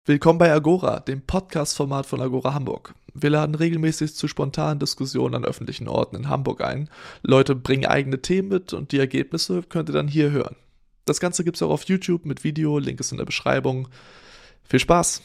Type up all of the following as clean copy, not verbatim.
Willkommen bei Agora, dem Podcast-Format von Agora Hamburg. Wir laden regelmäßig zu spontanen Diskussionen an öffentlichen Orten in Hamburg ein. Leute bringen eigene Themen mit und die Ergebnisse könnt ihr dann hier hören. Das Ganze gibt's auch auf YouTube mit Video, Link ist in der Beschreibung. Viel Spaß!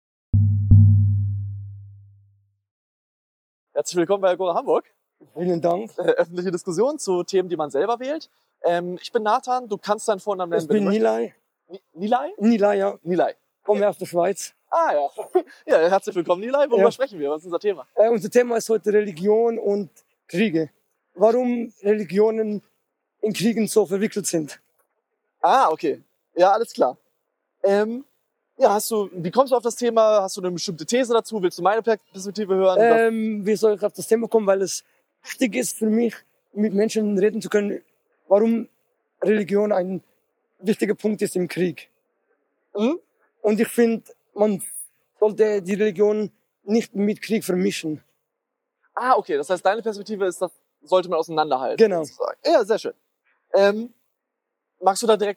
Herzlich willkommen bei Agora Hamburg. Vielen Dank. Öffentliche Diskussion zu Themen, die man selber wählt. Ich bin Nathan, du kannst deinen Vornamen nennen. Ich bin Nilay. Nilay? Nilay, ja. Nilay. Komme aus der Schweiz. Ah ja. Ja, herzlich willkommen Nilay. Worüber Ja. sprechen wir? Was ist unser Thema? Unser Thema ist heute Religion und Kriege. Warum Religionen in Kriegen so verwickelt sind. Ah, okay. Ja, alles klar. Ja, wie kommst du auf das Thema? Hast du eine bestimmte These dazu? Willst du meine Perspektive hören? Wie soll ich auf das Thema kommen? Weil es wichtig ist für mich, mit Menschen reden zu können, warum Religion ein wichtiger Punkt ist im Krieg. Mhm. Und ich finde, man sollte die Religion nicht mit Krieg vermischen. Ah, okay. Das heißt, deine Perspektive ist, das sollte man auseinanderhalten. Genau. Sozusagen. Ja, sehr schön. Magst du da direkt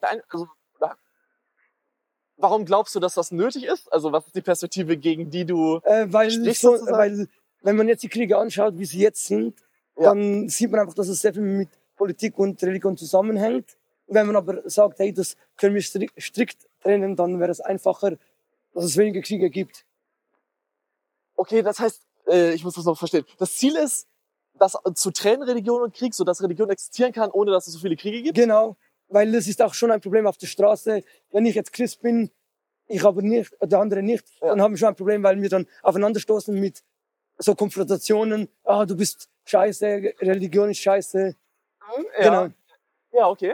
warum glaubst du, dass das nötig ist? Also was ist die Perspektive, gegen die du sprichst, sozusagen? Weil, wenn man jetzt die Kriege anschaut, wie sie jetzt sind, Ja. dann sieht man einfach, dass es sehr viel mit Politik und Religion zusammenhängt. Wenn man aber sagt, hey, das können wir strikt trennen, dann wäre es einfacher, dass es weniger Kriege gibt. Okay, das heißt, ich muss das noch verstehen. Das Ziel ist, das zu trennen, Religion und Krieg, sodass Religion existieren kann, ohne dass es so viele Kriege gibt? Genau, weil es ist auch schon ein Problem auf der Straße. Wenn ich jetzt Christ bin, ich aber nicht, der andere nicht, Ja. dann haben wir schon ein Problem, weil wir dann aufeinanderstoßen mit so Konfrontationen. Ah, du bist scheiße, Religion ist scheiße. Ja. Genau. Ja, okay.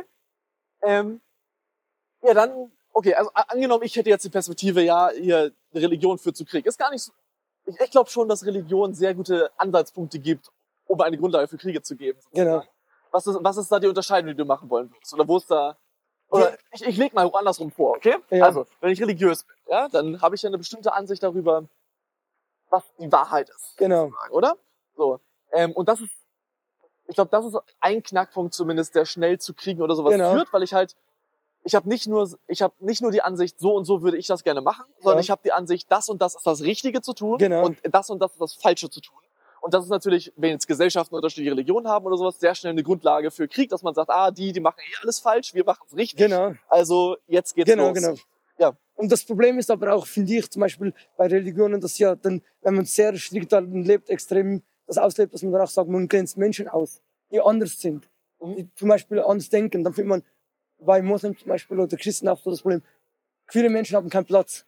Ja, dann, okay, also angenommen, ich hätte jetzt die Perspektive, ja, hier, Religion führt zu Krieg. Ist gar nicht so, ich glaube schon, dass Religion sehr gute Ansatzpunkte gibt, um eine Grundlage für Kriege zu geben. Genau. Was ist da die Unterscheidung, die du machen wollen würdest? Oder wo ist da, oder ich leg mal andersrum vor, okay? Ja. Also, wenn ich religiös bin, ja, dann habe ich ja eine bestimmte Ansicht darüber, was die Wahrheit ist. Genau. Sozusagen, oder? So. Und das ist, ich glaube, das ist ein Knackpunkt zumindest, der schnell zu Kriegen oder sowas Genau. führt, weil ich habe nicht nur die Ansicht, so und so würde ich das gerne machen, sondern Ja. ich habe die Ansicht, das und das ist das Richtige zu tun Genau. und das ist das Falsche zu tun. Und das ist natürlich, wenn jetzt Gesellschaften unterschiedliche Religionen haben oder sowas, sehr schnell eine Grundlage für Krieg, dass man sagt, die machen alles falsch, wir machen es richtig. Genau. Also jetzt geht's los. Genau. Ja. Und das Problem ist aber auch, finde ich, zum Beispiel bei Religionen, dass ja dann, wenn man sehr strikt dann lebt, extrem das auslebt, dass man dann auch sagt, man grenzt Menschen aus, die anders sind, die zum Beispiel anders denken. Dann findet man bei Moslems zum Beispiel oder Christen auch so das Problem, viele Menschen haben keinen Platz.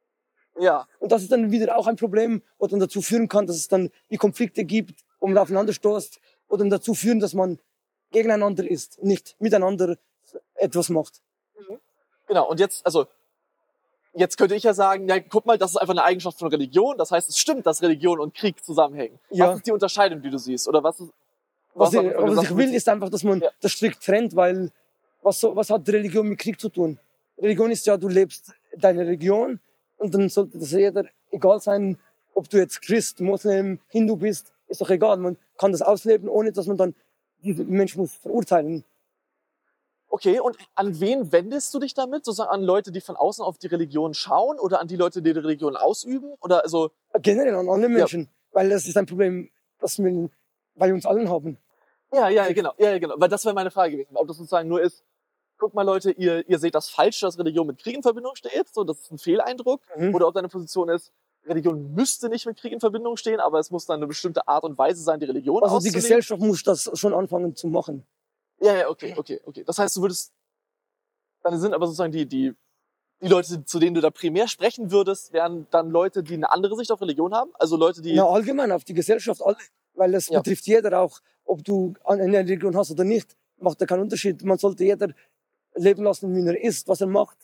Ja. Und das ist dann wieder auch ein Problem, was dann dazu führen kann, dass es dann die Konflikte gibt, wo man aufeinander stoßt, oder dann dazu führen, dass man gegeneinander ist, nicht miteinander etwas macht. Genau. Und jetzt könnte ich ja sagen, ja, guck mal, das ist einfach eine Eigenschaft von Religion. Das heißt, es stimmt, dass Religion und Krieg zusammenhängen. Ja. Was ist die Unterscheidung, die du siehst? Oder was Was hat- ich will, ist einfach, dass man Ja. das strikt trennt, weil was hat Religion mit Krieg zu tun? Religion ist ja, du lebst deine Religion und dann sollte das jeder egal sein, ob du jetzt Christ, Moslem, Hindu bist, ist doch egal. Man kann das ausleben, ohne dass man dann diese Menschen muss verurteilen. Okay, und an wen wendest du dich damit? Sozusagen an Leute, die von außen auf die Religion schauen oder an die Leute, die die Religion ausüben? Oder also, Generell an alle Menschen, weil das ist ein Problem, das wir bei uns allen haben. ja, genau. Weil das wäre meine Frage gewesen. Ob das sozusagen nur ist, guck mal Leute, ihr seht das falsch, dass Religion mit Krieg in Verbindung steht, so, das ist ein Fehleindruck. Mhm. Oder ob deine Position ist, Religion müsste nicht mit Krieg in Verbindung stehen, aber es muss dann eine bestimmte Art und Weise sein, die Religion Also die auszuleben. Gesellschaft muss das schon anfangen zu machen. Ja, okay. Das heißt, dann sind aber sozusagen die Leute, zu denen du da primär sprechen würdest, wären dann Leute, die eine andere Sicht auf Religion haben? Also Leute, die... Ja, allgemein auf die Gesellschaft, alle. Weil das Ja. betrifft jeder auch, ob du eine Religion hast oder nicht, macht da keinen Unterschied. Man sollte jeder leben lassen, wie er ist, was er macht.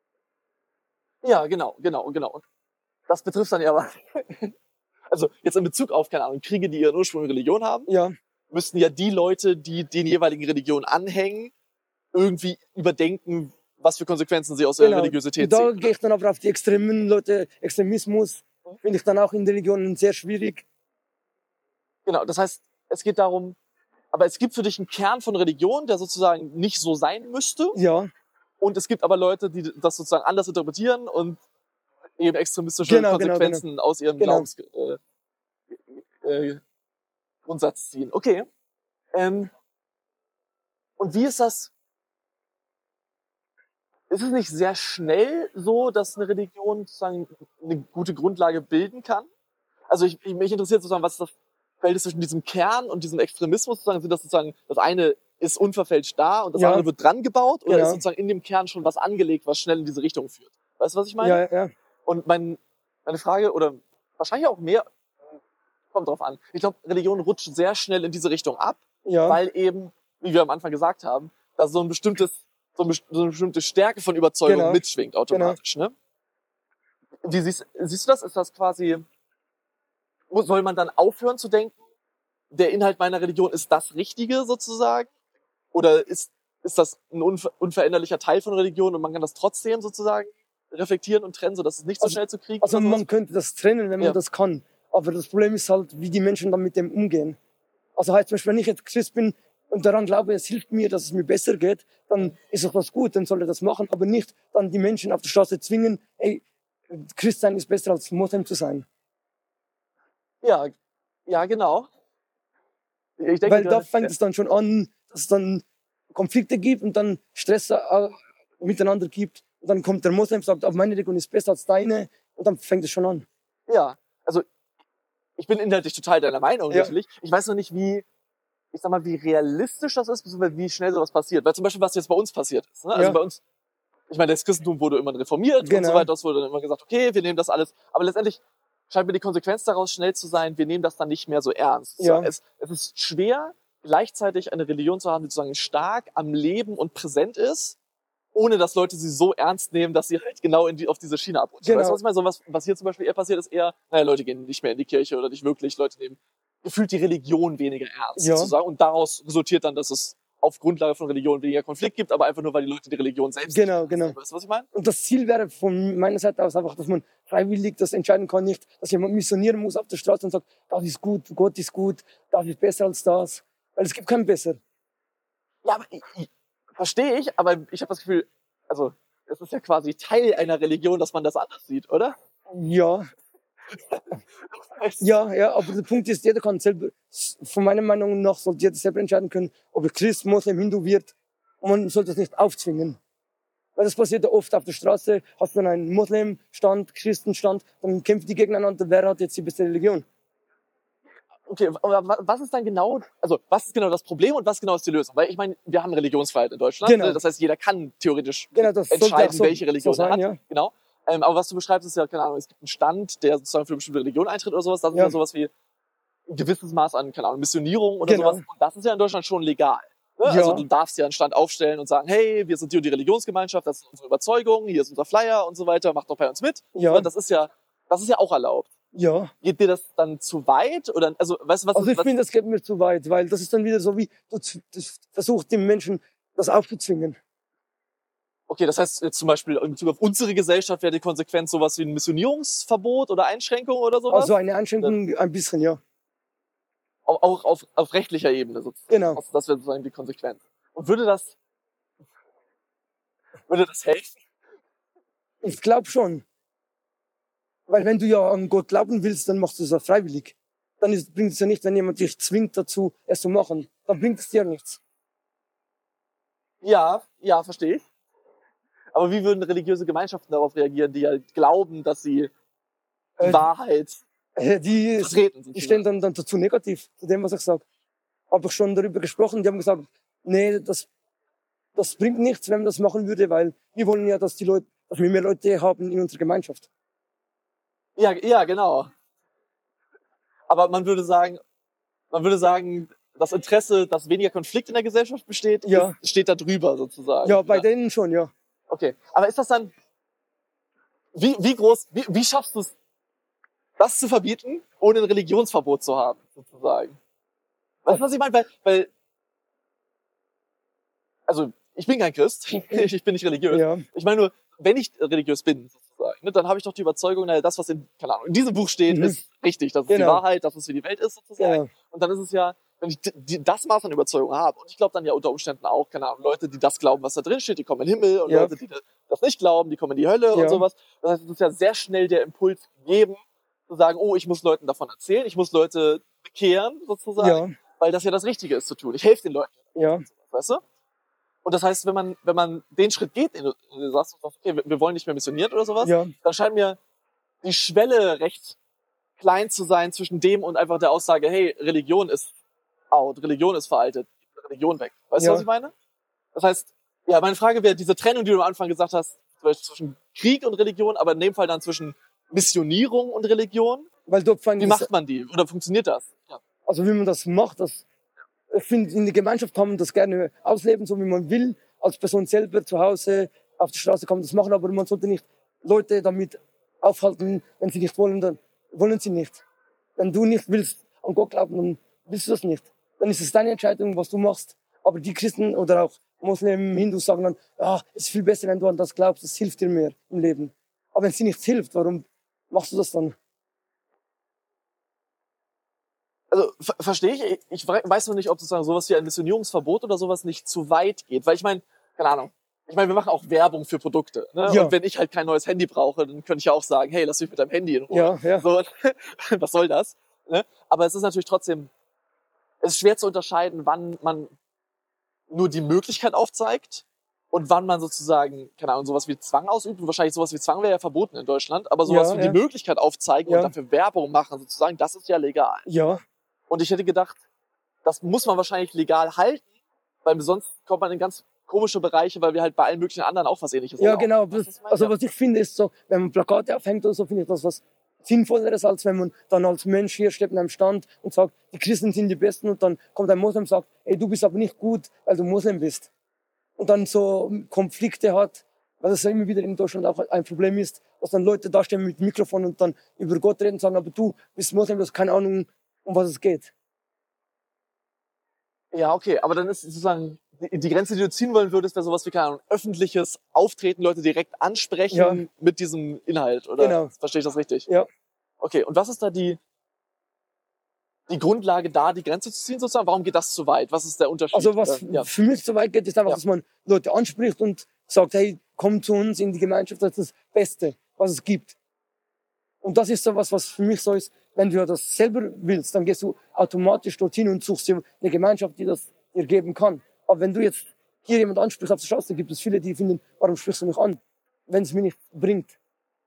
Ja, genau. Das betrifft dann ja aber... Also jetzt in Bezug auf, keine Ahnung, Kriege, die ihren Ursprung in Religion haben, Ja, müssten ja die Leute, die den jeweiligen Religionen anhängen, irgendwie überdenken, was für Konsequenzen sie aus ihrer genau. Religiosität Und da ziehen. gehe ich dann aber auf die extremen Leute. Extremismus finde ich dann auch in Religionen sehr schwierig. Genau, das heißt, es geht darum, aber es gibt für dich einen Kern von Religion, der sozusagen nicht so sein müsste. Ja, Und es gibt aber Leute, die das sozusagen anders interpretieren und eben extremistische Genau, Konsequenzen aus ihrem Genau. Grundsatz ziehen. Okay. Und wie ist das? Ist es nicht sehr schnell so, dass eine Religion sozusagen eine gute Grundlage bilden kann? Also mich interessiert sozusagen, was ist das Verhältnis zwischen diesem Kern und diesem Extremismus? Sozusagen, sind das sozusagen, das eine ist unverfälscht da und das Ja. andere wird dran gebaut? Oder Genau. ist sozusagen in dem Kern schon was angelegt, was schnell in diese Richtung führt? Weißt du, was ich meine? Ja. Und meine Frage, oder wahrscheinlich auch mehr, kommt drauf an. Ich glaube, Religion rutscht sehr schnell in diese Richtung ab, Ja. weil eben, wie wir am Anfang gesagt haben, da so eine bestimmte Stärke von Überzeugung Genau. mitschwingt automatisch. Ne? Wie siehst du das? Ist das quasi, soll man dann aufhören zu denken, der Inhalt meiner Religion ist das Richtige sozusagen? Oder ist das ein unveränderlicher Teil von Religion und man kann das trotzdem sozusagen reflektieren und trennen, sodass es nicht so schnell zu kriegen Also oder sowas? man könnte das trennen, wenn man Ja. das kann. Aber das Problem ist halt, wie die Menschen dann mit dem umgehen. Also heißt zum Beispiel, wenn ich jetzt Christ bin und daran glaube, es hilft mir, dass es mir besser geht, dann ist doch das gut, dann soll er das machen, aber nicht dann die Menschen auf der Straße zwingen, ey, Christ sein ist besser als Moslem zu sein. Ja, genau. Ich denke, Weil da fängt es dann schon an, dass es dann Konflikte gibt und dann Stress miteinander gibt. Und dann kommt der Moslem und sagt, auf meine Religion ist besser als deine. Und dann fängt es schon an. ja, also ich bin inhaltlich total deiner Meinung Ja. natürlich. Ich weiß noch nicht, wie realistisch das ist, beziehungsweise wie schnell sowas passiert. Weil zum Beispiel, was jetzt bei uns passiert ist. Ne? Also Ja. bei uns, ich meine, das Christentum wurde immer reformiert und Genau. so weiter. Es wurde dann immer gesagt, okay, wir nehmen das alles. Aber letztendlich scheint mir die Konsequenz daraus schnell zu sein, wir nehmen das dann nicht mehr so ernst. Ja. Es ist schwer, gleichzeitig eine Religion zu haben, die sozusagen stark am Leben und präsent ist, ohne dass Leute sie so ernst nehmen, dass sie halt genau auf diese Schiene abrutschen. Genau. Weißt du, was ich meine? So was hier zum Beispiel eher passiert, ist eher, naja, Leute gehen nicht mehr in die Kirche oder nicht wirklich. Leute nehmen gefühlt die Religion weniger ernst, Ja. sozusagen. Und daraus resultiert dann, dass es auf Grundlage von Religion weniger Konflikt gibt, aber einfach nur, weil die Leute die Religion selbst Genau, nicht genau. ernst nehmen. Weißt du, was ich meine? Und das Ziel wäre von meiner Seite aus einfach, dass man freiwillig das entscheiden kann, nicht, dass jemand missionieren muss auf der Straße und sagt, das ist gut, Gott ist gut, das ist besser als das. Weil es gibt keinen besser. Ja, aber verstehe ich, aber ich habe das Gefühl, also es ist ja quasi Teil einer Religion, dass man das anders sieht, oder? Ja, aber der Punkt ist, jeder kann selber, von meiner Meinung nach, sollte jeder selber entscheiden können, ob er Christ, Moslem, Hindu wird. Und man sollte das nicht aufzwingen. Weil das passiert ja oft auf der Straße, hast du dann einen Muslimstand, Christenstand, dann kämpfen die gegeneinander, wer hat jetzt die beste Religion? Okay, aber was ist dann genau, also was ist genau das Problem und was genau ist die Lösung? Weil ich meine, wir haben Religionsfreiheit in Deutschland, Genau. ne? Das heißt, jeder kann theoretisch Genau, das sollte auch entscheiden, so, welche Religion so er hat. sein, ja. Genau. Aber was du beschreibst, ist ja, keine Ahnung, es gibt einen Stand, der sozusagen für eine bestimmte Religion eintritt oder sowas. Das ist Ja. ja sowas wie ein gewisses Maß an, keine Ahnung, Missionierung oder Genau. sowas. Und das ist ja in Deutschland schon legal. Ne? Ja. Also du darfst ja einen Stand aufstellen und sagen, hey, wir sind die und die Religionsgemeinschaft, das ist unsere Überzeugung, hier ist unser Flyer und so weiter, macht doch bei uns mit. Ja. Ne? Das ist ja auch erlaubt. Ja. Geht dir das dann zu weit? Oder, also, weißt du, was Also ich was, finde, das geht mir zu weit, weil das ist dann wieder so wie, du versuchst dem Menschen das aufzuzwingen. okay, das heißt jetzt zum Beispiel in Bezug auf unsere Gesellschaft wäre die Konsequenz sowas wie ein Missionierungsverbot oder Einschränkung oder sowas? Also eine Einschränkung ein bisschen, ja. Auch auf rechtlicher Ebene sozusagen. Genau. Also das wäre sozusagen die Konsequenz. Und würde das helfen? Ich glaube schon. Weil wenn du ja an Gott glauben willst, dann machst du es ja freiwillig. Dann bringt es ja nicht, wenn jemand dich zwingt dazu, es zu machen. Dann bringt es dir nichts. Ja, verstehe ich. Aber wie würden religiöse Gemeinschaften darauf reagieren, die halt glauben, dass sie die Äh, Wahrheit Die vertreten? Die stehen dann dazu negativ, zu dem, was ich sage. Habe ich schon darüber gesprochen, die haben gesagt, nee, das bringt nichts, wenn man das machen würde, weil wir wollen ja, dass wir mehr Leute haben in unserer Gemeinschaft. Ja, genau. Aber man würde sagen, das Interesse, dass weniger Konflikt in der Gesellschaft besteht, Ja. steht da drüber sozusagen. Ja, bei denen schon, ja. Okay. Aber ist das dann, wie schaffst du es, das zu verbieten, ohne ein Religionsverbot zu haben, sozusagen? Weißt du, was ich meine? Weil, also, ich bin kein Christ, ich bin nicht religiös. Ja, Ich meine nur, wenn ich religiös bin, sozusagen, ne, dann habe ich doch die Überzeugung, naja, das, was in diesem Buch steht, Mhm. ist richtig. Das ist die Genau. Wahrheit, das ist, wie die Welt ist, sozusagen. ja, Und dann ist es ja, wenn ich das Maß an Überzeugung habe, und ich glaube dann ja unter Umständen auch, keine Ahnung, Leute, die das glauben, was da drin steht, die kommen in den Himmel, und Ja. Leute, die das nicht glauben, die kommen in die Hölle und Ja. sowas. Das heißt, es ist ja sehr schnell der Impuls gegeben, zu sagen, oh, ich muss Leuten davon erzählen, ich muss Leute bekehren, sozusagen, Ja, weil das ja das Richtige ist zu tun. Ich helfe den Leuten, ja, weißt du? Und das heißt, wenn man den Schritt geht, den du sagst, okay, wir wollen nicht mehr missionieren oder sowas, ja, dann scheint mir die Schwelle recht klein zu sein zwischen dem und einfach der Aussage, hey, Religion ist out, Religion ist veraltet, Religion weg. Weißt du, Ja. was ich meine? Das heißt, ja, meine Frage wäre, diese Trennung, die du am Anfang gesagt hast, zwischen Krieg und Religion, aber in dem Fall dann zwischen Missionierung und Religion. weil dort fand Wie ich, macht man die? Oder funktioniert das? Ja. also wie man das macht, ich finde, in der Gemeinschaft kann man das gerne ausleben, so wie man will, als Person selber zu Hause, auf der Straße kann man das machen, aber man sollte nicht Leute damit aufhalten, wenn sie nicht wollen, dann wollen sie nicht. Wenn du nicht willst an Gott glauben, dann willst du das nicht. Dann ist es deine Entscheidung, was du machst. Aber die Christen oder auch Muslimen, Hindus sagen dann, es ist viel besser, wenn du an das glaubst, das hilft dir mehr im Leben. Aber wenn es dir nichts hilft, warum machst du das dann? Also verstehe ich. Ich weiß nur nicht, ob sozusagen sowas wie ein Missionierungsverbot oder sowas nicht zu weit geht. Weil ich meine, keine Ahnung. Ich meine, wir machen auch Werbung für Produkte. Ne? Ja. Und wenn ich halt kein neues Handy brauche, dann könnte ich ja auch sagen, hey, lass mich mit deinem Handy in Ruhe. Ja, ja. So, was soll das? Ne? Aber es ist natürlich trotzdem, es ist schwer zu unterscheiden, wann man nur die Möglichkeit aufzeigt und wann man sozusagen, keine Ahnung, sowas wie Zwang ausübt. Und wahrscheinlich sowas wie Zwang wäre ja verboten in Deutschland, aber sowas Ja, wie ja. die Möglichkeit aufzeigen Ja. und dafür Werbung machen, sozusagen, das ist ja legal. Ja, Und ich hätte gedacht, das muss man wahrscheinlich legal halten, weil sonst kommt man in ganz komische Bereiche, weil wir halt bei allen möglichen anderen auch was Ähnliches ja, erlauben. genau. Weißt du, was ich meine? Also was ich finde, ist so, wenn man Plakate aufhängt oder so, finde ich das was Sinnvolleres, als wenn man dann als Mensch hier steht in einem Stand und sagt, die Christen sind die Besten, und dann kommt ein Moslem und sagt, ey, du bist aber nicht gut, weil du Moslem bist. Und dann so Konflikte hat, weil das ja immer wieder in Deutschland auch ein Problem ist, dass dann Leute da stehen mit Mikrofon und dann über Gott reden und sagen, aber du bist Moslem, du hast keine Ahnung, um was es geht. Ja, okay, aber dann ist sozusagen die Grenze, die du ziehen wollen würdest, wäre sowas wie, keine Ahnung, öffentliches Auftreten, Leute direkt ansprechen Ja. mit diesem Inhalt, oder? Genau. Verstehe ich das richtig? Ja. Okay, und was ist da die Grundlage, da die Grenze zu ziehen sozusagen? Warum geht das zu weit? Was ist der Unterschied? Also was Ja. für mich so weit geht, ist einfach, Ja. dass man Leute anspricht und sagt, hey, komm zu uns in die Gemeinschaft, das ist das Beste, was es gibt. Und das ist so was für mich so ist, wenn du das selber willst, dann gehst du automatisch dorthin und suchst dir eine Gemeinschaft, die das dir geben kann. Aber wenn du jetzt hier jemand ansprichst auf der Straße, gibt es viele, die finden, warum sprichst du mich an, wenn es mir nicht bringt.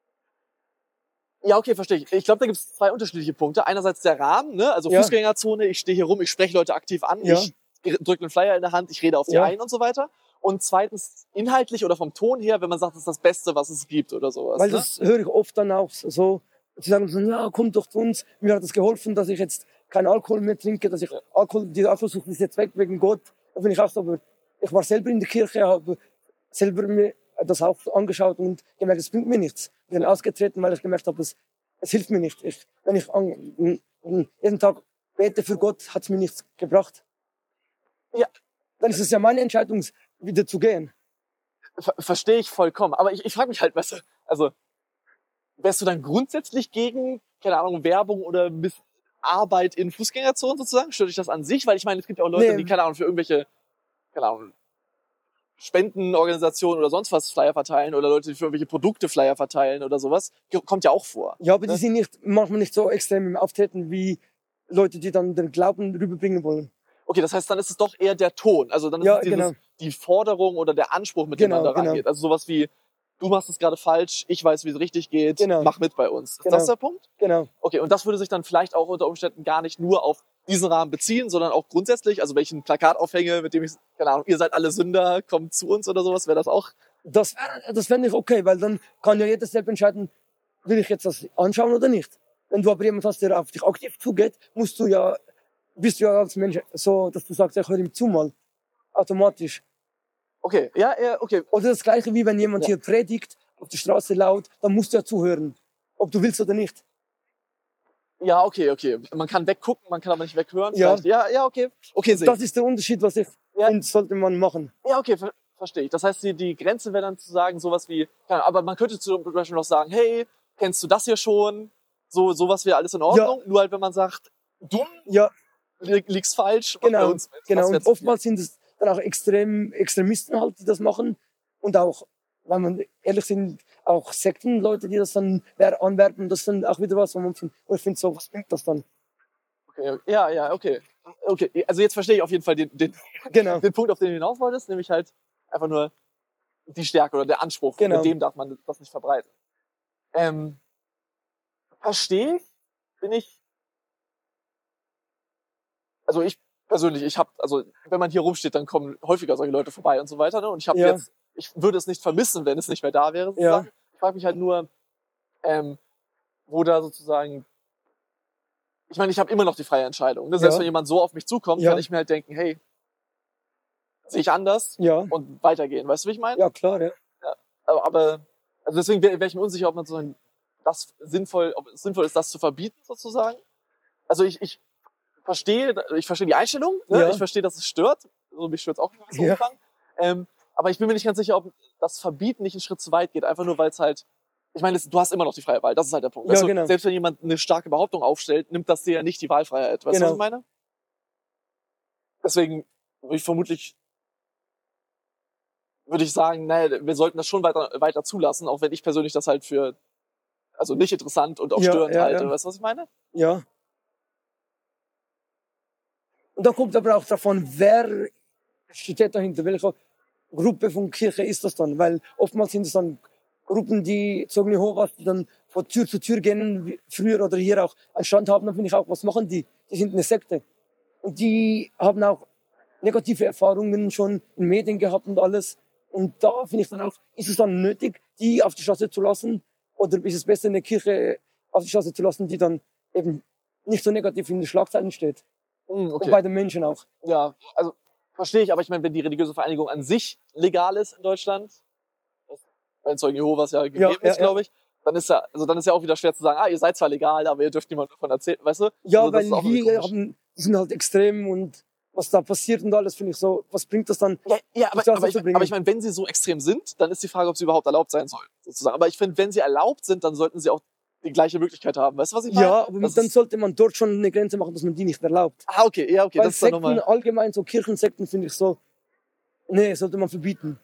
Ja, okay, verstehe ich. Ich glaube, da gibt es zwei unterschiedliche Punkte. Einerseits der Rahmen, ne? Also Ja. Fußgängerzone, ich stehe hier rum, ich spreche Leute aktiv an, Ja. ich drücke einen Flyer in der Hand, ich rede auf die Ja. ein und so weiter. Und zweitens, inhaltlich oder vom Ton her, wenn man sagt, das ist das Beste, was es gibt oder sowas. Weil ne? das höre ich oft dann auch so. Sie sagen so, ja, komm doch zu uns. Mir hat das geholfen, dass ich jetzt keinen Alkohol mehr trinke, dass ich die Alkoholsucht ist jetzt weg wegen Gott. Da bin ich auch so, aber ich war selber in der Kirche, habe selber mir das auch angeschaut und gemerkt, es bringt mir nichts. Ich bin ausgetreten, weil ich gemerkt habe, es hilft mir nicht. Wenn ich jeden Tag bete für Gott, hat es mir nichts gebracht. Ja. Dann ist es ja meine Entscheidung, wieder zu gehen. Verstehe ich vollkommen. Aber ich frage mich halt, weißt du, also wärst du dann grundsätzlich gegen, keine Ahnung, Werbung oder Arbeit in Fußgängerzonen sozusagen? Stört dich das an sich? Weil ich meine, es gibt ja auch Leute, Nee. die, keine Ahnung, für irgendwelche, keine Ahnung, Spendenorganisationen oder sonst was Flyer verteilen oder Leute, die für irgendwelche Produkte Flyer verteilen oder sowas. Kommt ja auch vor. Ja, aber Ne? die sind manchmal nicht so extrem im Auftreten wie Leute, die dann den Glauben rüberbringen wollen. Okay, das heißt, dann ist es doch eher der Ton. Also dann ist Ja, es genau. die Forderung oder der Anspruch, mit dem man Genau, da rangeht. Also sowas wie, du machst es gerade falsch, ich weiß, wie es richtig geht, Genau. mach mit bei uns. Ist Genau. das der Punkt? Genau. Okay, und das würde sich dann vielleicht auch unter Umständen gar nicht nur auf diesen Rahmen beziehen, sondern auch grundsätzlich, also welchen Plakat aufhänge, mit dem ich, keine Ahnung, ihr seid alle Sünder, kommt zu uns oder sowas, wäre das auch? Das fände ich okay, weil dann kann ja jeder selbst entscheiden, will ich jetzt das anschauen oder nicht. Wenn du aber jemand hast, der auf dich aktiv zugeht, bist du ja als Mensch so, dass du sagst, ich höre ihm zu mal. Automatisch. Okay, ja, okay. Oder das Gleiche wie wenn jemand Ja. hier predigt, auf der Straße laut, dann musst du ja zuhören. Ob du willst oder nicht. Ja, okay. Man kann weggucken, man kann aber nicht weghören. Ja. Vielleicht. Ja, okay. Okay, sehe ich. Das ist der Unterschied, was ich Ja. finde, sollte man machen. Ja, okay, verstehe ich. Das heißt, die Grenze wäre dann zu sagen, sowas wie, keine Ahnung, aber man könnte zum Beispiel noch sagen, hey, kennst du das hier schon? Sowas wäre alles in Ordnung. Nur halt, wenn man sagt, dumm, Ja, liegst falsch. Genau, Was genau. wär's Und oftmals sind es dann auch Extremisten halt, die das machen. Und auch, wenn man ehrlich sind, auch Sektenleute, die das dann anwerben. Das ist dann auch wieder was, wo man findet, ich finde so, was bringt das dann? Okay. Ja, okay. Okay, also jetzt verstehe ich auf jeden Fall den Genau, Punkt, auf den du hinaus wolltest, nämlich halt einfach nur die Stärke oder der Anspruch, Genau. mit dem darf man das nicht verbreiten. Verstehe ich, bin ich. Also ich persönlich, also wenn man hier rumsteht, dann kommen häufiger solche Leute vorbei und so weiter. Ne? Und Ja. ich würde es nicht vermissen, wenn es nicht mehr da wäre. Ja. Sozusagen. Ich frage mich halt nur, wo da sozusagen. Ich meine, ich habe immer noch die freie Entscheidung. Ne? Selbst Ja. wenn jemand so auf mich zukommt, Ja. kann ich mir halt denken, hey, sehe ich anders ja, und weitergehen. Weißt du, wie ich meine? ja, klar, ja. Aber also deswegen wäre ich mir unsicher, ob man sozusagen ob es sinnvoll ist, das zu verbieten, sozusagen. Also ich verstehe die Einstellung, ne? Ja. Ich verstehe, dass es stört. Also mich stört es auch in gewissem Ja. Umfang. Aber ich bin mir nicht ganz sicher, ob das Verbieten nicht einen Schritt zu weit geht, einfach nur, weil es halt, ich meine, du hast immer noch die freie Wahl, das ist halt der Punkt. Ja, Weißt du, genau. selbst wenn jemand eine starke Behauptung aufstellt, nimmt das dir ja nicht die Wahlfreiheit. Weißt du, was Genau. ich meine? Deswegen würde ich sagen, naja, wir sollten das schon weiter zulassen, auch wenn ich persönlich das halt für nicht interessant und auch Ja, störend ja, halte. ja. Weißt du, was ich meine? Ja. Und da kommt aber auch davon, wer steht dahinter, welche Gruppe von Kirche ist das dann? Weil oftmals sind es dann Gruppen, die Zeugen Jehovas, die dann von Tür zu Tür gehen, wie früher oder hier auch einen Stand haben, dann finde ich auch, was machen die? Die sind eine Sekte. Und die haben auch negative Erfahrungen schon in Medien gehabt und alles. Und da finde ich dann auch, ist es dann nötig, die auf die Straße zu lassen? Oder ist es besser, eine Kirche auf die Straße zu lassen, die dann eben nicht so negativ in den Schlagzeilen steht? Und Okay. bei den Menschen auch. Ja, also verstehe ich, aber ich meine, wenn die religiöse Vereinigung an sich legal ist in Deutschland, was bei den Zeugen Jehovas ja gegeben Ja, ist, glaube ich, dann ist ja auch wieder schwer zu sagen, ihr seid zwar legal, aber ihr dürft niemandem davon erzählen, weißt du? Ja, Also das weil ist auch irgendwie wir komisch. die sind halt extrem und was da passiert und alles, finde ich so, was bringt das dann? Ja, die Straße zu bringen? aber ich meine, wenn sie so extrem sind, dann ist die Frage, ob sie überhaupt erlaubt sein sollen, sozusagen. Aber ich finde, wenn sie erlaubt sind, dann sollten sie auch die gleiche Möglichkeit haben. Weißt du, was ich meine? Ja, aber Das dann ist- sollte man dort schon eine Grenze machen, dass man die nicht erlaubt. Okay, Weil das ist dann Sekten nochmal. allgemein, so Kirchensekten, finde ich so, nee, sollte man verbieten.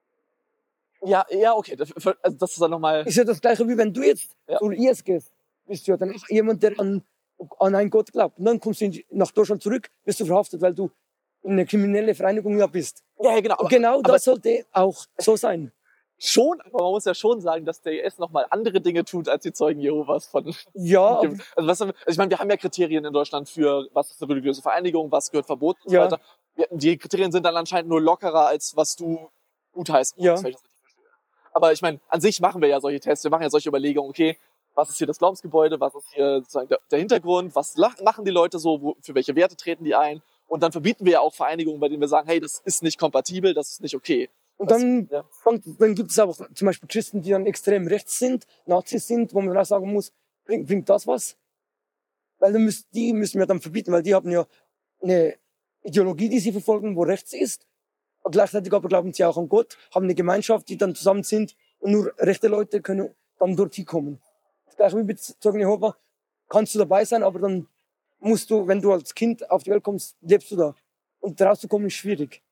Ja, okay, also das ist dann nochmal. Ist ja das Gleiche, wie wenn du jetzt Ja. zur IS gehst. Bist du ja dann auch jemand, der an einen Gott glaubt. Und dann kommst du nach Deutschland zurück, wirst du verhaftet, weil du in eine kriminelle Vereinigung ja bist. Ja, genau. Und genau aber das sollte auch so sein. schon, aber man muss ja schon sagen, dass der IS nochmal andere Dinge tut als die Zeugen Jehovas von. Ja, Also ich meine, wir haben ja Kriterien in Deutschland für, was ist eine religiöse Vereinigung, was gehört verboten und so Ja. weiter. Die Kriterien sind dann anscheinend nur lockerer, als was du gutheißen Ja. würdest, wenn ich das richtig verstehe. Aber ich meine, an sich machen wir ja solche Tests, wir machen ja solche Überlegungen, okay, was ist hier das Glaubensgebäude, was ist hier sozusagen der Hintergrund, was machen die Leute so, für welche Werte treten die ein? Und dann verbieten wir ja auch Vereinigungen, bei denen wir sagen, hey, das ist nicht kompatibel, das ist nicht okay. und dann, Ja. dann gibt es auch zum Beispiel Christen, die dann extrem rechts sind, Nazis sind, wo man dann auch sagen muss, bringt das was? Weil die müssen wir dann verbieten, weil die haben ja eine Ideologie, die sie verfolgen, wo rechts ist. Und gleichzeitig aber glauben sie auch an Gott, haben eine Gemeinschaft, die dann zusammen sind und nur rechte Leute können dann dort hinkommen. Das gleiche wie mit Zeugen Jehova, kannst du dabei sein, aber dann musst du, wenn du als Kind auf die Welt kommst, lebst du da. Und rauszukommen ist schwierig.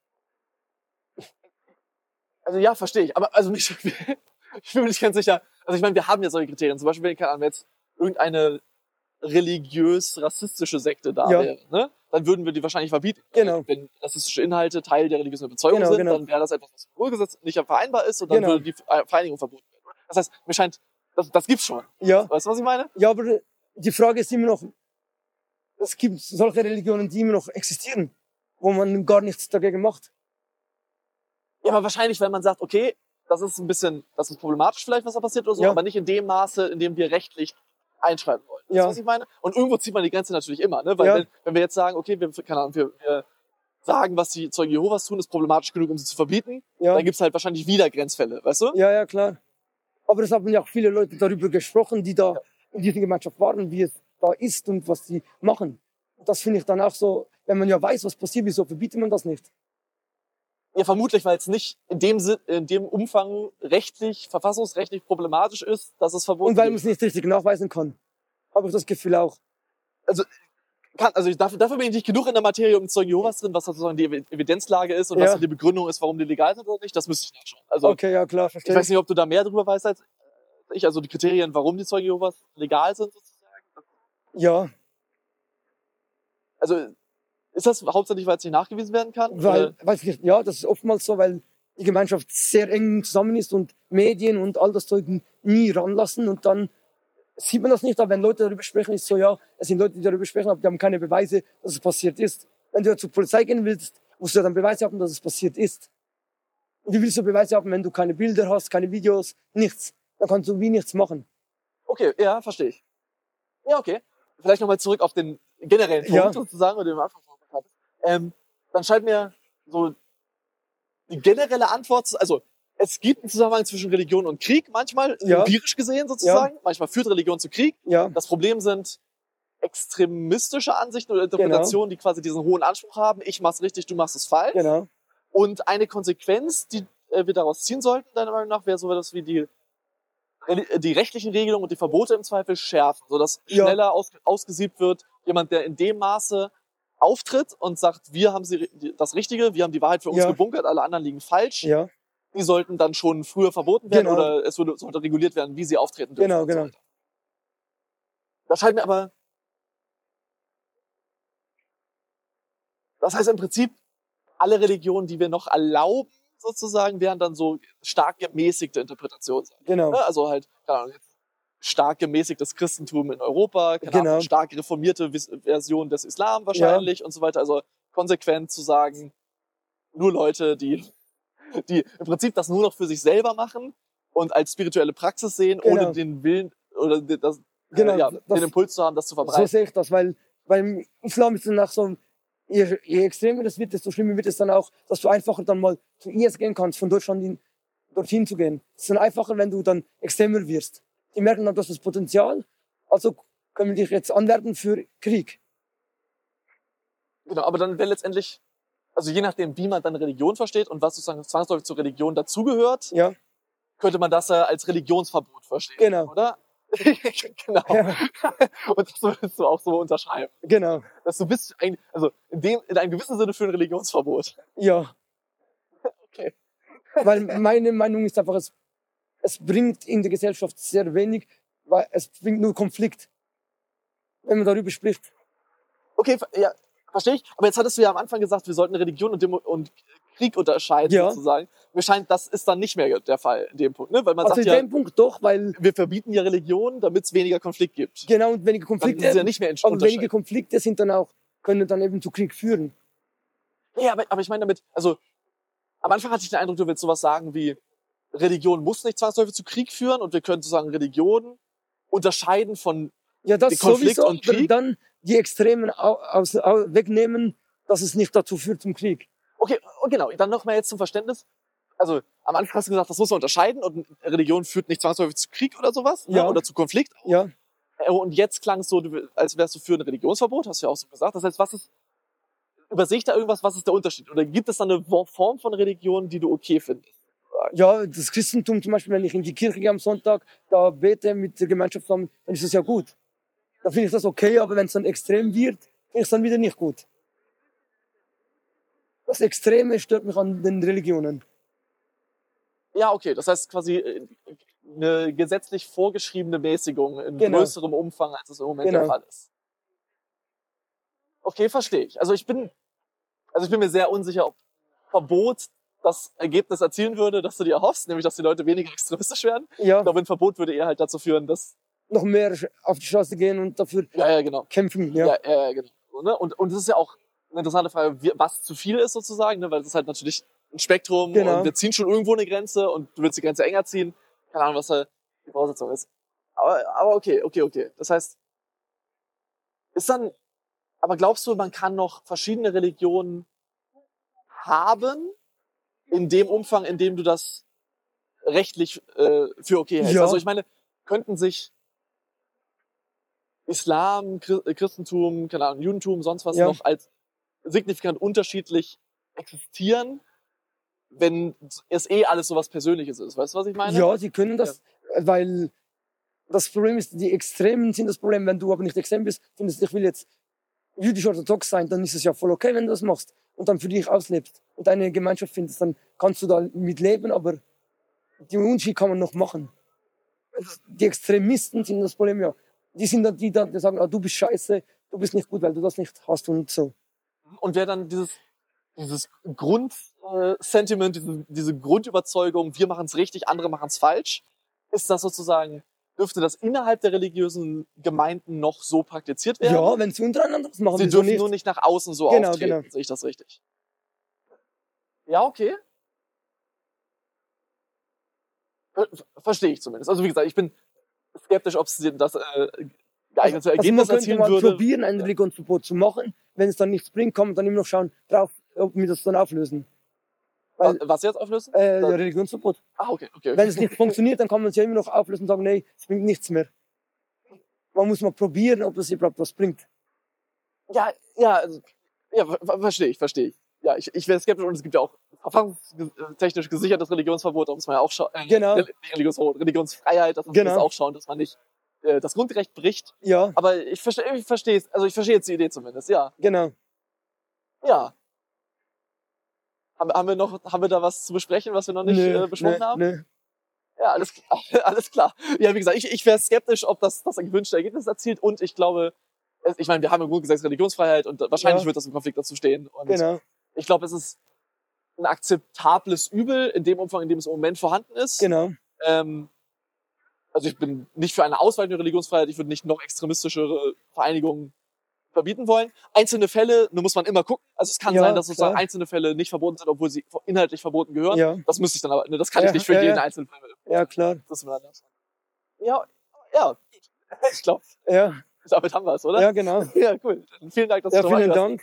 Also ja, verstehe ich. Aber also ich bin mir nicht ganz sicher. Also ich meine, wir haben ja solche Kriterien. Zum Beispiel, wenn jetzt irgendeine religiös-rassistische Sekte da Ja. wäre, ne? Dann würden wir die wahrscheinlich verbieten. Genau. Wenn rassistische Inhalte Teil der religiösen Überzeugung Genau, sind, genau. dann wäre das etwas, was im Urgesetz nicht vereinbar ist und dann Genau. würde die Vereinigung verboten werden. Das heißt, mir scheint, das gibt's schon. Ja, Weißt du, was ich meine? ja, aber die Frage ist immer noch, es gibt solche Religionen, die immer noch existieren, wo man gar nichts dagegen macht. Ja, aber wahrscheinlich, wenn man sagt, okay, das ist problematisch vielleicht, was da passiert oder so, Ja. aber nicht in dem Maße, in dem wir rechtlich einschreiten wollen. Weißt Ja. du, was ich meine? Und irgendwo zieht man die Grenze natürlich immer, ne? Weil Ja. wenn wir jetzt sagen, okay, wir sagen, was die Zeugen Jehovas tun, ist problematisch genug, um sie zu verbieten, Ja, dann gibt's halt wahrscheinlich wieder Grenzfälle, weißt du? ja, klar. Aber es haben ja auch viele Leute darüber gesprochen, die da in dieser Gemeinschaft waren, wie es da ist und was sie machen. Und das finde ich dann auch so, wenn man ja weiß, was passiert, wieso verbietet man das nicht? Ja, vermutlich, weil es nicht in dem Umfang verfassungsrechtlich problematisch ist, dass es verboten Und weil man ist. es nicht richtig nachweisen kann. Habe ich das Gefühl auch. Dafür bin ich nicht genug in der Materie um Zeugen Jehovas drin, was sozusagen die Evidenzlage ist und Ja. was die Begründung ist, warum die legal sind oder nicht. Das müsste ich nachschauen. Also, Okay, ja klar, ich verstehe. weiß nicht, ob du da mehr drüber weißt als ich. Also die Kriterien, warum die Zeugen Jehovas legal sind sozusagen. Ja, Also ist das hauptsächlich, weil es nicht nachgewiesen werden kann? weil, weiß nicht, ja, das ist oftmals so, weil die Gemeinschaft sehr eng zusammen ist und Medien und all das Zeug nie ranlassen und dann sieht man das nicht, aber wenn Leute darüber sprechen, ist so, ja, es sind Leute, die darüber sprechen, aber die haben keine Beweise, dass es passiert ist. Wenn du ja zur Polizei gehen willst, musst du ja dann Beweise haben, dass es passiert ist. Und wie willst du Beweise haben, wenn du keine Bilder hast, keine Videos, nichts? Dann kannst du wie nichts machen. Okay, ja, verstehe ich. Ja, okay. Vielleicht nochmal zurück auf den generellen Punkt Ja. sozusagen, oder den du am Anfang vorgebracht hast. Dann scheint mir so die generelle Antwort, also es gibt einen Zusammenhang zwischen Religion und Krieg, manchmal Ja. empirisch gesehen sozusagen. Manchmal führt Religion zu Krieg. Ja, Das Problem sind extremistische Ansichten oder Interpretationen, die quasi diesen hohen Anspruch haben. Ich mach's richtig, du machst es falsch. genau. Und eine Konsequenz, die wir daraus ziehen sollten, deiner Meinung nach, wäre so etwas wie die rechtlichen Regelungen und die Verbote im Zweifel schärfen, sodass Ja. schneller ausgesiebt wird. Jemand, der in dem Maße auftritt und sagt, wir haben das Richtige, wir haben die Wahrheit für uns Ja. gebunkert, alle anderen liegen falsch, Ja, die sollten dann schon früher verboten werden Genau. oder es sollte reguliert werden, wie sie auftreten dürfen. Genau, und so genau. weiter. Das scheint mir aber... Das heißt im Prinzip, alle Religionen, die wir noch erlauben, sozusagen, wären dann so stark gemäßigte Interpretationen. genau. Ne? Also halt, keine Ahnung, jetzt stark gemäßigtes Christentum in Europa, keine Genau. Ahnung, stark reformierte Version des Islam wahrscheinlich und so weiter. Also konsequent zu sagen, nur Leute, die im Prinzip das nur noch für sich selber machen und als spirituelle Praxis sehen, Genau. ohne den Willen oder das, Genau, den das- Impuls zu haben, das zu So verbreiten. sehe ich das, weil beim Islam ist es nach so, je extremer das wird, desto schlimmer wird es dann auch, dass du einfacher dann mal zu IS gehen kannst, von Deutschland dorthin zu gehen. Es ist dann einfacher, wenn du dann extremer wirst. Die merken dann, du hast das Potenzial, also können wir dich jetzt anwerben für Krieg. Genau, aber dann wäre letztendlich, also je nachdem, wie man dann Religion versteht und was sozusagen zwangsläufig zur Religion dazugehört, Ja, könnte man das ja als Religionsverbot verstehen, Genau. oder? Genau. ja, Und das würdest du auch so unterschreiben. genau. Dass du bist also in einem gewissen Sinne für ein Religionsverbot. Ja. Okay. Weil meine Meinung ist einfach, es bringt in der Gesellschaft sehr wenig, weil es bringt nur Konflikt, wenn man darüber spricht. Okay, ja, verstehe ich. Aber jetzt hattest du ja am Anfang gesagt, wir sollten Religion und Krieg unterscheiden, Ja. sozusagen. Mir scheint, das ist dann nicht mehr der Fall in dem Punkt, ne? Weil man Also in sagt ja, dem Punkt doch, weil wir verbieten ja Religion, damit es weniger Konflikt gibt. genau und weniger Dann Konflikte, ist es ja nicht mehr aber wenige unterscheiden. Konflikte sind dann auch, können dann eben zu Krieg führen. Ja, aber ich meine damit, also am Anfang hatte ich den Eindruck, du willst sowas sagen wie, Religion muss nicht zwangsläufig zu Krieg führen und wir können sozusagen Religion unterscheiden von, Ja, das Die Konflikt sowieso, und Krieg? dann die Extremen wegnehmen, dass es nicht dazu führt zum Krieg. okay, und genau, dann nochmal jetzt zum Verständnis. Also am Anfang hast du gesagt, das muss man unterscheiden und Religion führt nicht zwangsläufig zu Krieg oder sowas, Ja. ne? Oder zu Konflikt. Ja, Und jetzt klang es so, als wärst du für ein Religionsverbot, hast du ja auch so gesagt. Das heißt, übersehe ich da irgendwas, was ist der Unterschied? Oder gibt es da eine Form von Religion, die du okay findest? ja, das Christentum zum Beispiel, wenn ich in die Kirche gehe am Sonntag, da bete mit der Gemeinschaft zusammen, dann ist das ja gut. Da finde ich das okay, aber wenn es dann extrem wird, finde ich es dann wieder nicht gut. Das Extreme stört mich an den Religionen. Ja, okay, das heißt quasi eine gesetzlich vorgeschriebene Mäßigung in Genau. größerem Umfang, als es im Moment der Genau. Fall ist. Okay, verstehe ich. Also ich bin mir sehr unsicher, ob Verbot das Ergebnis erzielen würde, das du dir erhoffst, nämlich dass die Leute weniger extremistisch werden. Ja, Ich glaube, ein Verbot würde eher halt dazu führen, dass... noch mehr auf die Straße gehen und dafür Ja, genau. kämpfen. Ja, Ja, genau. So, ne? Und es ist ja auch eine interessante Frage, was zu viel ist sozusagen, ne? Weil es ist halt natürlich ein Spektrum Genau. und wir ziehen schon irgendwo eine Grenze und du willst die Grenze enger ziehen. Keine Ahnung, was da die Voraussetzung ist. Aber okay. Das heißt, aber glaubst du, man kann noch verschiedene Religionen haben, in dem Umfang, in dem du das rechtlich für okay hältst? Ja. Also ich meine, könnten sich Islam, Christentum, keine Ahnung, Judentum, sonst was Ja. noch als signifikant unterschiedlich existieren, wenn es alles so was Persönliches ist? Weißt du, was ich meine? ja, sie können das, weil das Problem ist, die Extremen sind das Problem. Wenn du aber nicht extrem bist, findest du, ich jüdisch orthodox sein, dann ist es ja voll okay, wenn du das machst und dann für dich auslebst und deine Gemeinschaft findest, dann kannst du da mitleben, aber die Unterschied kann man noch machen. Die Extremisten sind das Problem, ja. Die sind dann die sagen, du bist scheiße, du bist nicht gut, weil du das nicht hast und so. Und wer dann dieses Grundsentiment, diese Grundüberzeugung, wir machen es richtig, andere machen es falsch, ist das sozusagen, dürfte das innerhalb der religiösen Gemeinden noch so praktiziert werden? Ja, wenn sie untereinander das machen. Sie dürfen nur nicht nach außen so auftreten, genau. sehe ich das richtig? Ja, okay. Verstehe ich zumindest. Also wie gesagt, ich bin skeptisch, ob es das geeignete Ergebnis erzielen würde. Man könnte probieren, ein Religionsverbot zu machen. Wenn es dann nichts bringt, kann man dann immer noch schauen, ob wir das dann auflösen. Weil, was jetzt auflösen? Ja, Religionsverbot. Okay. Wenn es nicht funktioniert, dann kann man es ja immer noch auflösen und sagen, nee, es bringt nichts mehr. Man muss mal probieren, ob es überhaupt was bringt. Ja, verstehe ich. Ja, ich wäre skeptisch und es gibt ja auch verfassungstechnisch gesichertes Religionsverbot, da muss man ja auch schauen. Genau. Religionsfreiheit, das muss man auch schauen, dass man nicht das Grundrecht bricht. Ja. Aber ich verstehe jetzt die Idee zumindest, ja. Genau. Ja. Haben wir da was zu besprechen, was wir noch nicht besprochen haben? Nee. Ja, alles klar. Ja, wie gesagt, ich wäre skeptisch, ob das gewünschte Ergebnis erzielt und ich glaube, ich meine, wir haben im Grundgesetz Religionsfreiheit und wahrscheinlich wird das im Konflikt dazu stehen. Und genau. Ich glaube, es ist ein akzeptables Übel in dem Umfang, in dem es im Moment vorhanden ist. Genau. Also ich bin nicht für eine Ausweitung der Religionsfreiheit, ich würde nicht noch extremistischere Vereinigungen verbieten wollen. Einzelne Fälle, da muss man immer gucken. Also es kann sein, dass sozusagen einzelne Fälle nicht verboten sind, obwohl sie inhaltlich verboten gehören. Ja. Das müsste ich dann aber, das kann ich nicht für jeden einzelnen Fall. Ja, klar. Ja, ich glaube. Ja. Damit haben wir es, oder? Ja, genau. Ja, cool. Vielen Dank, dass du dabei warst. Vielen Dank.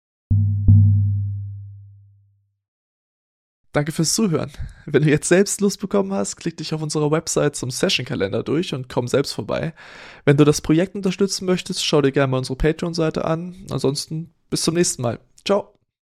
Danke fürs Zuhören. Wenn du jetzt selbst Lust bekommen hast, klick dich auf unserer Website zum Session-Kalender durch und komm selbst vorbei. Wenn du das Projekt unterstützen möchtest, schau dir gerne mal unsere Patreon-Seite an. Ansonsten bis zum nächsten Mal. Ciao.